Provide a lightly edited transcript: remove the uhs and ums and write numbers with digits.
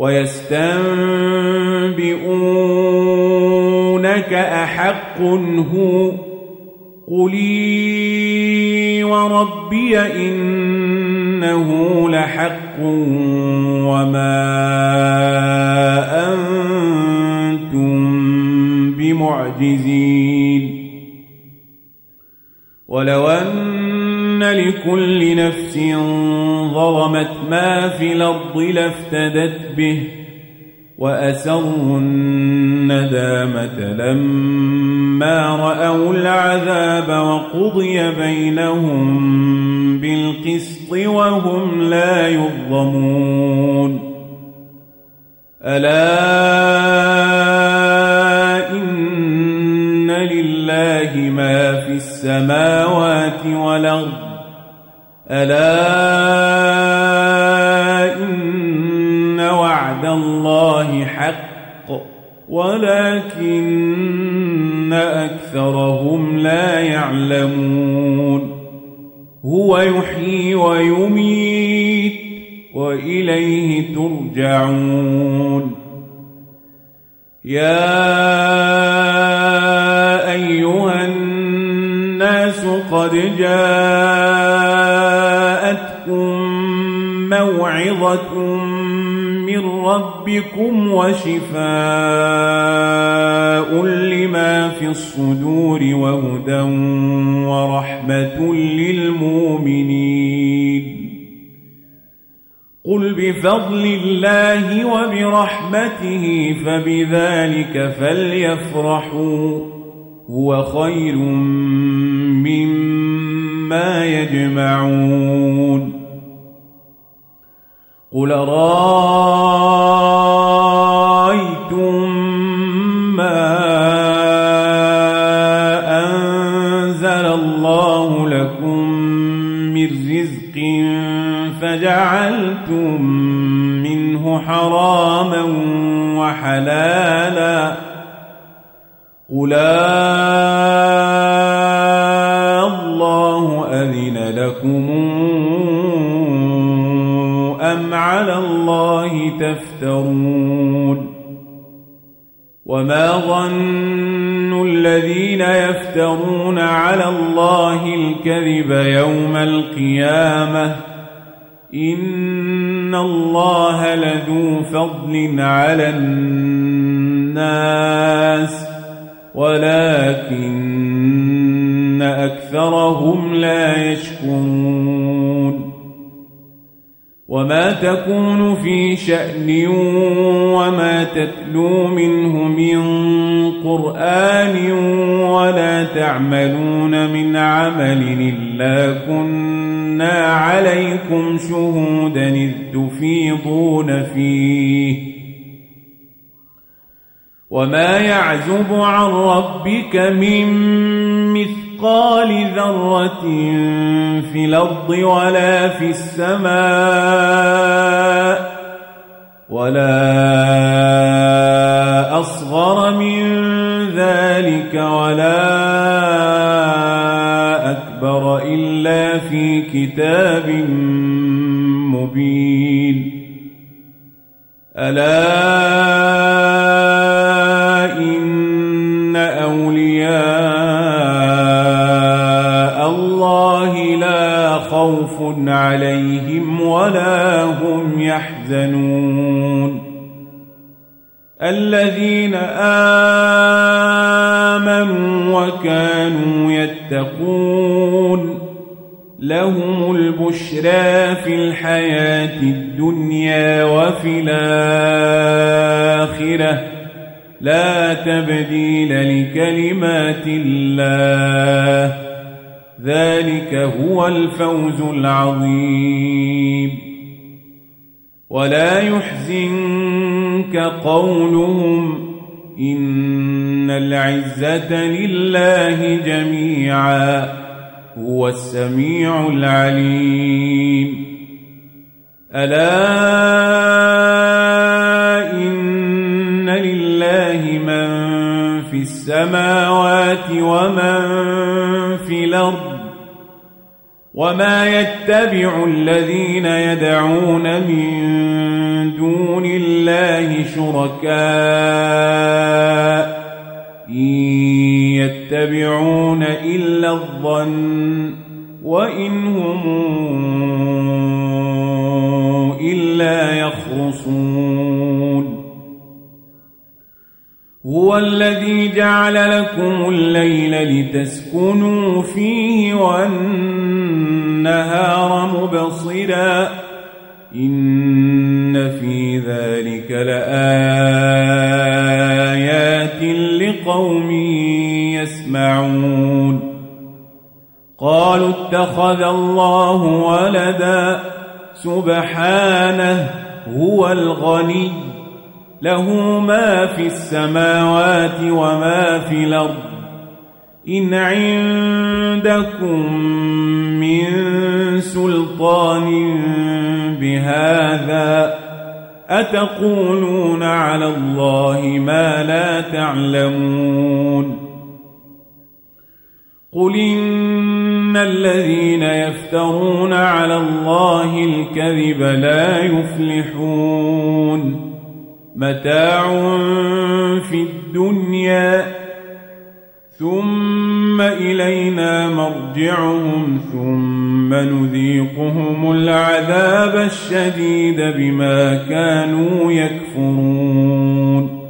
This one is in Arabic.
ويستنبئونك أحق هو قل إي وربي إنه لحق وما أنتم بمعجزين ولو أن لكل نفس ظلمت ما في الأرض لافتدت به وأسروا الندامة لما رأوا العذاب وقضي بينهم بالقسط وهم لا يظلمون ألا إن لله ما في السماوات والأرض ألا إن وعد الله حق ولكن أكثرهم لا يعلمون هو يحيي ويميت وإليه ترجعون يا أيها الناس قد جاءتكم موعظة من ربكم وشفاء لما في الصدور وهدى ورحمة للمؤمنين قل بفضل الله وبرحمته فبذلك فليفرحوا هو خير مما يجمعون قل رأيتم ما أنزل الله لكم من رزق فجعلتم منه حراما وحلالا قل الله أذن لكم أم على الله تفترون وما ظن الذين يفترون على الله الكذب يوم القيامة إن الله لذو فضل على الناس ولكن أكثرهم لا يشكرون وما تكون في شأن وما تتلو منه من قرآن ولا تعملون من عمل إلا كنا عليكم شهودا إذ تفيضون فيه وما يعزب عن ربك من مثقال ذرة في الأرض ولا في السماء ولا أصغر من ذلك ولا أكبر إلا في كتاب مبين ألا إن أولياء الله لا خوف عليهم ولا هم يحزنون الذين آمنوا وكانوا يتقون لهم البشرى في الحياة الدنيا وفي الآخرة لا تبديل لكلمات الله ذلك هو الفوز العظيم ولا يحزنك قولهم إن العزة لله جميعا هو السميع العليم ألا إن لله من في السماوات ومن في الأرض وما يتبع الذين يدعون من دون الله شركاء إن يتبعون إلا الظن وإن هم إلا يخرصون هو الذي جعل لكم الليل لتسكنوا فيه والنهار مبصرا إن في ذلك لآيات لقوم يسمعون قالوا اتخذ الله ولدا سبحانه هو الغني له ما في السماوات وما في الأرض إن عندكم من سلطان بهذا أتقولون على الله ما لا تعلمون قل إن الذين يفترون على الله الكذب لا يفلحون متاع في الدنيا ثم إلينا مرجعهم ثم نذيقهم العذاب الشديد بما كانوا يكفرون